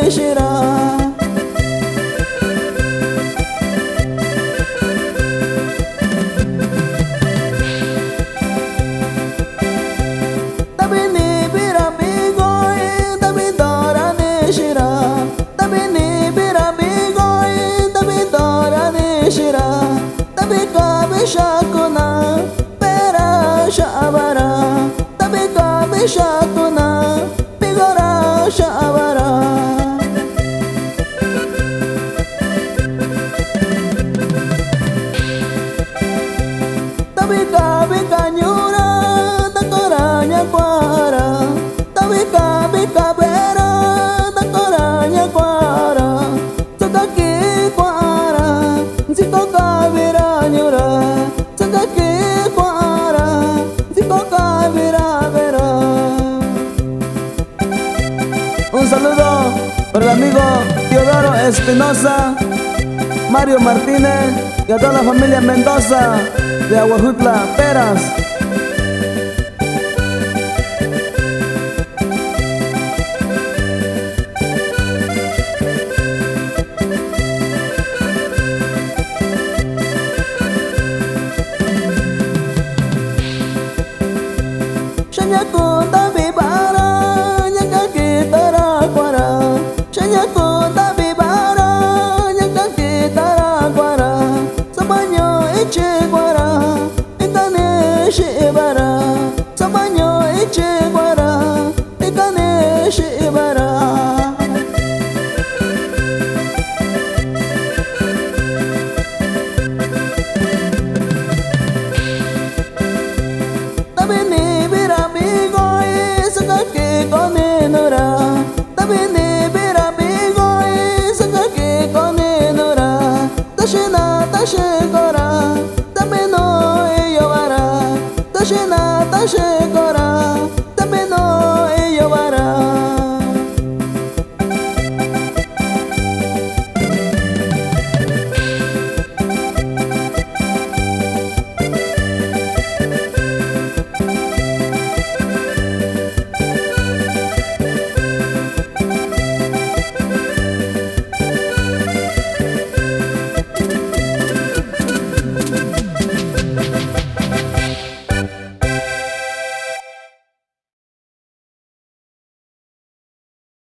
shira. Tabini birabigoi, tabidora ni shira. Tabini birabigoi, tabidora ni shira. Tabika bishakuna, pera shabara. Tabika bishakuna, bigora shabara. Tabika bikanyura, takoranya kwara. Tabika bikabera, takoranya kwara. Sakaki kwara, sikoka viranyura. Sakaki kwara, sikoka viravera. Un saludo para el amigo Teodoro Espinosa, Mario Martínez y a toda la familia Mendoza de Aguajutla, Peras. Shanyakuta bibara, nyakakitara kwara. Shanyakuta bibara, nyakakitara kwara. Sabanyo ichi kwara, ikane shibara. Sabanyo ichi kwara, ikane shibara.